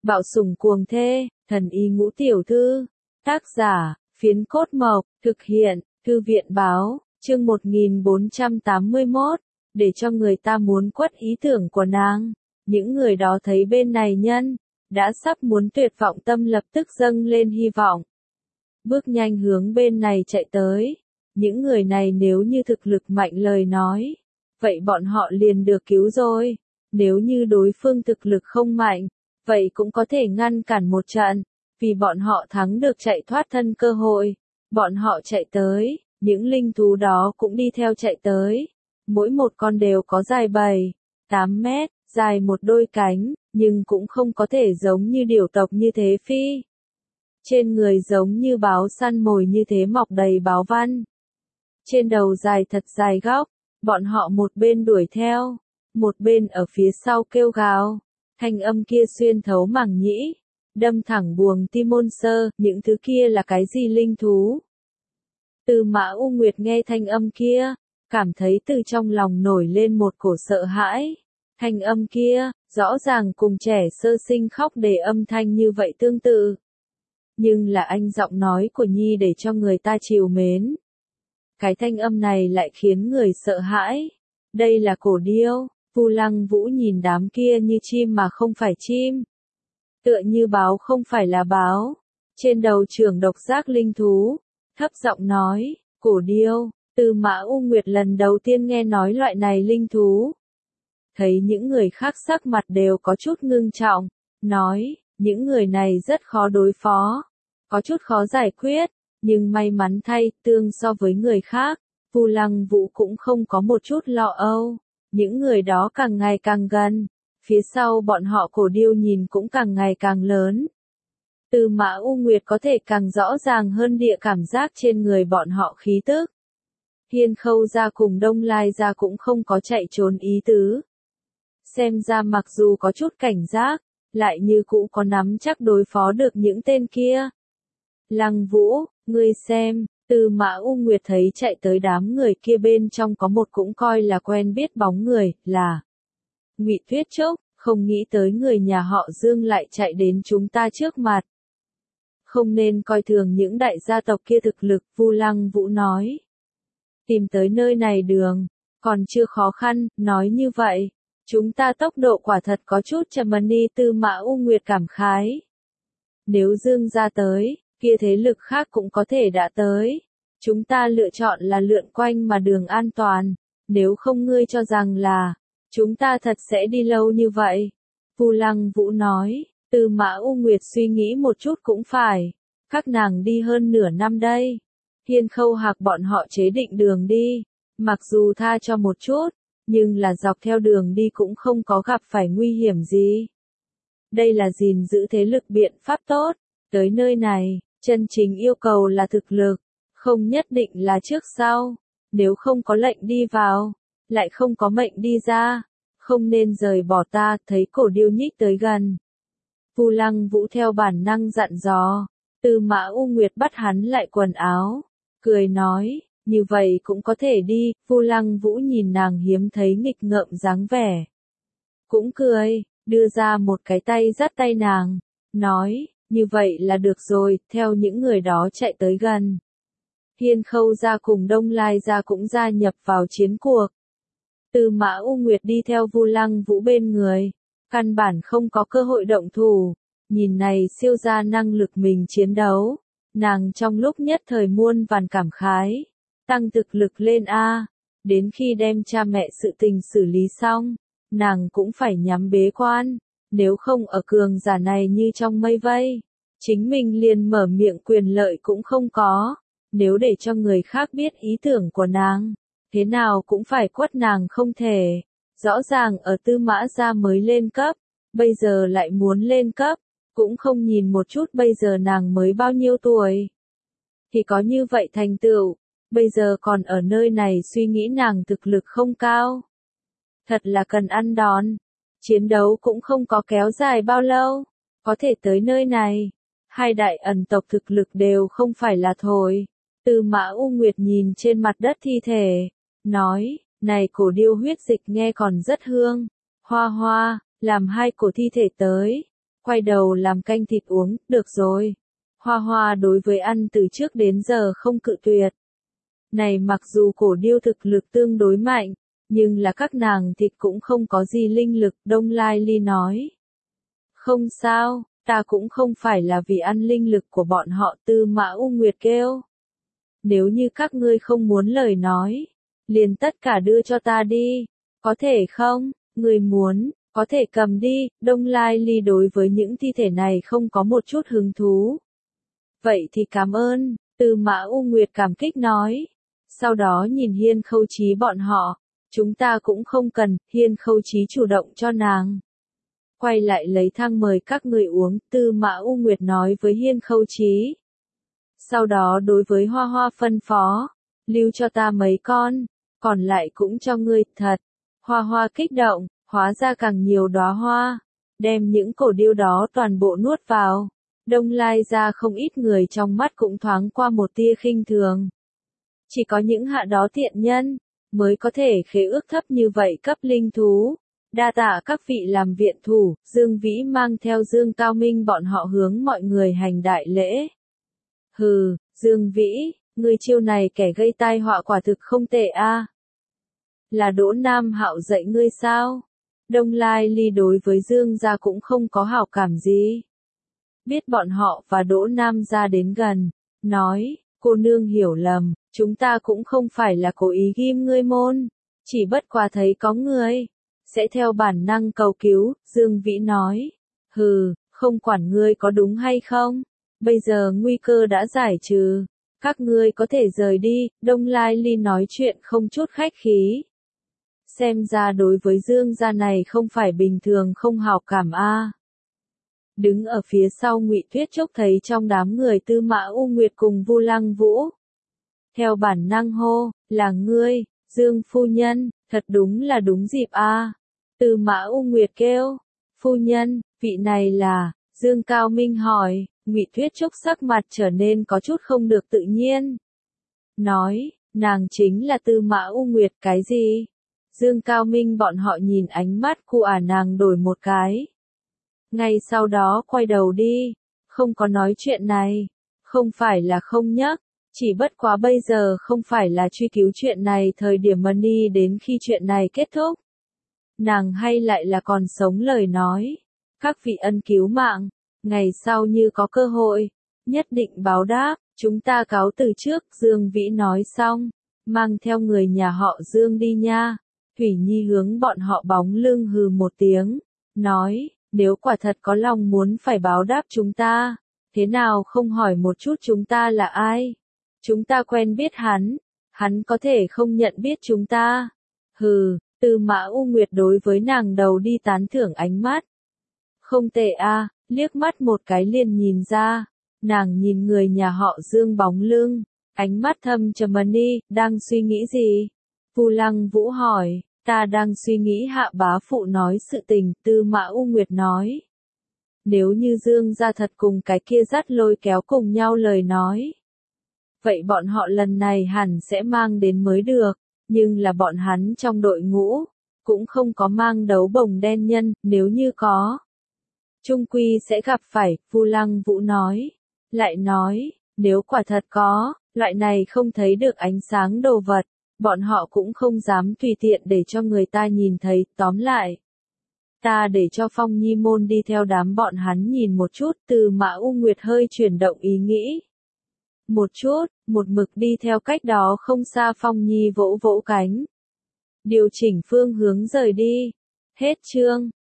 Bạo sủng cuồng thê, thần y ngũ tiểu thư. Tác giả, Phiến Cốt Mộc, thực hiện, Thư viện báo, chương 1481, để cho người ta muốn quất ý tưởng của nàng. Những người đó thấy bên này nhân, đã sắp muốn tuyệt vọng tâm lập tức dâng lên hy vọng. Bước nhanh hướng bên này chạy tới. Những người này nếu như thực lực mạnh lời nói, vậy bọn họ liền được cứu rồi. Nếu như đối phương thực lực không mạnh, vậy cũng có thể ngăn cản một trận, vì bọn họ thắng được chạy thoát thân cơ hội. Bọn họ chạy tới, những linh thú đó cũng đi theo chạy tới. Mỗi một con đều có dài 7-8 mét, dài một đôi cánh, nhưng cũng không có thể giống như điểu tộc như thế phi. Trên người giống như báo săn mồi như thế mọc đầy báo văn. Trên đầu dài thật dài góc, bọn họ một bên đuổi theo, một bên ở phía sau kêu gào. Thanh âm kia xuyên thấu màng nhĩ, đâm thẳng buồng tim môn sơ, những thứ kia là cái gì linh thú? Từ Mã U Nguyệt nghe thanh âm kia, cảm thấy từ trong lòng nổi lên một cổ sợ hãi. Thanh âm kia, rõ ràng cùng trẻ sơ sinh khóc để âm thanh như vậy tương tự. Nhưng là anh giọng nói của Nhi để cho người ta trìu mến. Cái thanh âm này lại khiến người sợ hãi. Đây là cổ điêu. Vu Lăng Vũ nhìn đám kia như chim mà không phải chim. Tựa như báo không phải là báo. Trên đầu trưởng độc giác linh thú. Thấp giọng nói, cổ điêu. Từ Mã U Nguyệt lần đầu tiên nghe nói loại này linh thú. Thấy những người khác sắc mặt đều có chút ngưng trọng. Nói, những người này rất khó đối phó. Có chút khó giải quyết. Nhưng may mắn thay, tương so với người khác, Vu Lăng Vũ cũng không có một chút lo âu. Những người đó càng ngày càng gần, phía sau bọn họ cổ điêu nhìn cũng càng ngày càng lớn. Từ Mã U Nguyệt có thể càng rõ ràng hơn địa cảm giác trên người bọn họ khí tức. Hiên Khâu gia cùng Đông Lai gia cũng không có chạy trốn ý tứ. Xem ra mặc dù có chút cảnh giác, lại như cũ có nắm chắc đối phó được những tên kia. Lăng Vũ, ngươi xem, Từ Mã U Nguyệt thấy chạy tới đám người kia bên trong có một cũng coi là quen biết bóng người, là Ngụy Tuyết Trúc, không nghĩ tới người nhà họ Dương lại chạy đến chúng ta trước mặt. Không nên coi thường những đại gia tộc kia thực lực, Vu Lăng Vũ nói. Tìm tới nơi này đường, còn chưa khó khăn, nói như vậy, chúng ta tốc độ quả thật có chút chậm đi. Từ Mã U Nguyệt cảm khái. Nếu Dương ra tới, kia thế lực khác cũng có thể đã tới. Chúng ta lựa chọn là lượn quanh mà đường an toàn, nếu không ngươi cho rằng là, chúng ta thật sẽ đi lâu như vậy. Vu Lăng Vũ nói, Từ Mã U Nguyệt suy nghĩ một chút cũng phải, các nàng đi hơn nửa năm đây. Hiên Khâu Hạc bọn họ chế định đường đi, mặc dù tha cho một chút, nhưng là dọc theo đường đi cũng không có gặp phải nguy hiểm gì. Đây là gìn giữ thế lực biện pháp tốt, tới nơi này, chân chính yêu cầu là thực lực, không nhất định là trước sau, nếu không có lệnh đi vào, lại không có mệnh đi ra, không nên rời bỏ ta. Thấy cổ điêu nhích tới gần, Vu Lăng Vũ theo bản năng dặn dò. Từ Mã U Nguyệt bắt hắn lại quần áo, cười nói, như vậy cũng có thể đi. Vu Lăng Vũ nhìn nàng hiếm thấy nghịch ngợm dáng vẻ, cũng cười, đưa ra một cái tay dắt tay nàng, nói, như vậy là được rồi. Theo những người đó chạy tới gần, Hiên Khâu gia cùng Đông Lai gia cũng gia nhập vào chiến cuộc. Từ Mã U Nguyệt đi theo Vu Lăng Vũ bên người, căn bản không có cơ hội động thủ. Nhìn này siêu gia năng lực mình chiến đấu, nàng trong lúc nhất thời muôn vàn cảm khái. Tăng thực lực lên a, đến khi đem cha mẹ sự tình xử lý xong, nàng cũng phải nhắm bế quan, nếu không ở cường giả này như trong mây vây, chính mình liền mở miệng quyền lợi cũng không có. Nếu để cho người khác biết ý tưởng của nàng, thế nào cũng phải quất nàng không thể. Rõ ràng ở Tư Mã gia mới lên cấp, bây giờ lại muốn lên cấp, cũng không nhìn một chút bây giờ nàng mới bao nhiêu tuổi. Thì có như vậy thành tựu, bây giờ còn ở nơi này suy nghĩ nàng thực lực không cao. Thật là cần ăn đòn, chiến đấu cũng không có kéo dài bao lâu, có thể tới nơi này. Hai đại ẩn tộc thực lực đều không phải là thổi. Từ Mã U Nguyệt nhìn trên mặt đất thi thể, nói, này cổ điêu huyết dịch nghe còn rất hương. Hoa Hoa, làm hai cổ thi thể tới. quay đầu làm canh thịt uống, được rồi. Hoa Hoa đối với ăn từ trước đến giờ không cự tuyệt. Này mặc dù cổ điêu thực lực tương đối mạnh, nhưng là các nàng thịt cũng không có gì linh lực, Đông Lai Ly nói. Không sao, ta cũng không phải là vì ăn linh lực của bọn họ, Tư Mã U Nguyệt kêu. Nếu như các ngươi không muốn lời nói, liền tất cả đưa cho ta đi, có thể không, người muốn, có thể cầm đi, Đông Lai Ly đối với những thi thể này không có một chút hứng thú. Vậy thì cảm ơn, Tư Mã U Nguyệt cảm kích nói. Sau đó nhìn Hiên Khâu Chí bọn họ, chúng ta cũng không cần, Hiên Khâu Chí chủ động cho nàng. Quay lại lấy thang mời các người uống, Tư Mã U Nguyệt nói với Hiên Khâu Chí. Sau đó đối với Hoa Hoa phân phó, lưu cho ta mấy con, còn lại cũng cho ngươi, thật. Hoa Hoa kích động, hóa ra càng nhiều đóa hoa, đem những cổ điêu đó toàn bộ nuốt vào. Đông Lai ra không ít người trong mắt cũng thoáng qua một tia khinh thường. Chỉ có những hạ đó thiện nhân, mới có thể khế ước thấp như vậy cấp linh thú. Đa tạ các vị làm viện thủ, Dương Vĩ mang theo Dương Cao Minh bọn họ hướng mọi người hành đại lễ. Hừ, Dương Vĩ, người chiêu này kẻ gây tai họa quả thực không tệ a. Là Đỗ Nam Hạo dạy ngươi sao? Đông Lai Ly đối với Dương gia cũng không có hảo cảm gì. Biết bọn họ và Đỗ Nam gia đến gần, nói, cô nương hiểu lầm, chúng ta cũng không phải là cố ý ghim ngươi môn, chỉ bất quá thấy có người, sẽ theo bản năng cầu cứu, Dương Vĩ nói. Hừ, không quản ngươi có đúng hay không, bây giờ nguy cơ đã giải trừ, các ngươi có thể rời đi, Đông Lai Ly nói chuyện không chút khách khí. Xem ra đối với Dương gia này không phải bình thường không hảo cảm a. Đứng ở phía sau Ngụy Tuyết Trúc thấy trong đám người Tư Mã U Nguyệt cùng Vu Lăng Vũ. Theo bản năng hô, là ngươi, Dương phu nhân, thật đúng là đúng dịp a. Tư Mã U Nguyệt kêu, phu nhân, vị này là, Dương Cao Minh hỏi, Ngụy Tuyết Trúc sắc mặt trở nên có chút không được tự nhiên. Nói, nàng chính là Tư Mã U Nguyệt cái gì? Dương Cao Minh bọn họ nhìn ánh mắt của nàng đổi một cái. Ngay sau đó quay đầu đi, không có nói chuyện này, không phải là không nhắc, chỉ bất quá bây giờ không phải là truy cứu chuyện này thời điểm Money đến khi chuyện này kết thúc. Nàng hay lại là còn sống lời nói, các vị ân cứu mạng, ngày sau như có cơ hội, nhất định báo đáp, chúng ta cáo từ trước, Dương Vĩ nói xong, mang theo người nhà họ Dương đi nha. Thủy Nhi hướng bọn họ bóng lưng hừ một tiếng, nói, nếu quả thật có lòng muốn phải báo đáp chúng ta, thế nào không hỏi một chút chúng ta là ai? Chúng ta quen biết hắn có thể không nhận biết chúng ta. Hừ, Tư Mã U Nguyệt đối với nàng đầu đi tán thưởng ánh mắt. Không tệ a, liếc mắt một cái liền nhìn ra, nàng nhìn người nhà họ Dương bóng lưng, ánh mắt thâm trầm đi, đang suy nghĩ gì? Vu Lăng Vũ hỏi, ta đang suy nghĩ Hạ bá phụ nói sự tình, Tư Mã U Nguyệt nói. Nếu như Dương gia thật cùng cái kia dắt lôi kéo cùng nhau lời nói. Vậy bọn họ lần này hẳn sẽ mang đến mới được, nhưng là bọn hắn trong đội ngũ, cũng không có mang đấu bồng đen nhân, nếu như có. Trung quy sẽ gặp phải, Vu Lăng Vũ nói. Lại nói, nếu quả thật có, loại này không thấy được ánh sáng đồ vật. Bọn họ cũng không dám tùy tiện để cho người ta nhìn thấy, tóm lại. Ta để cho Phong Nhi môn đi theo đám bọn hắn nhìn một chút, Tư Mã U Nguyệt hơi chuyển động ý nghĩ. Một chút, một mực đi theo cách đó không xa Phong Nhi vỗ vỗ cánh. Điều chỉnh phương hướng rời đi. Hết chương.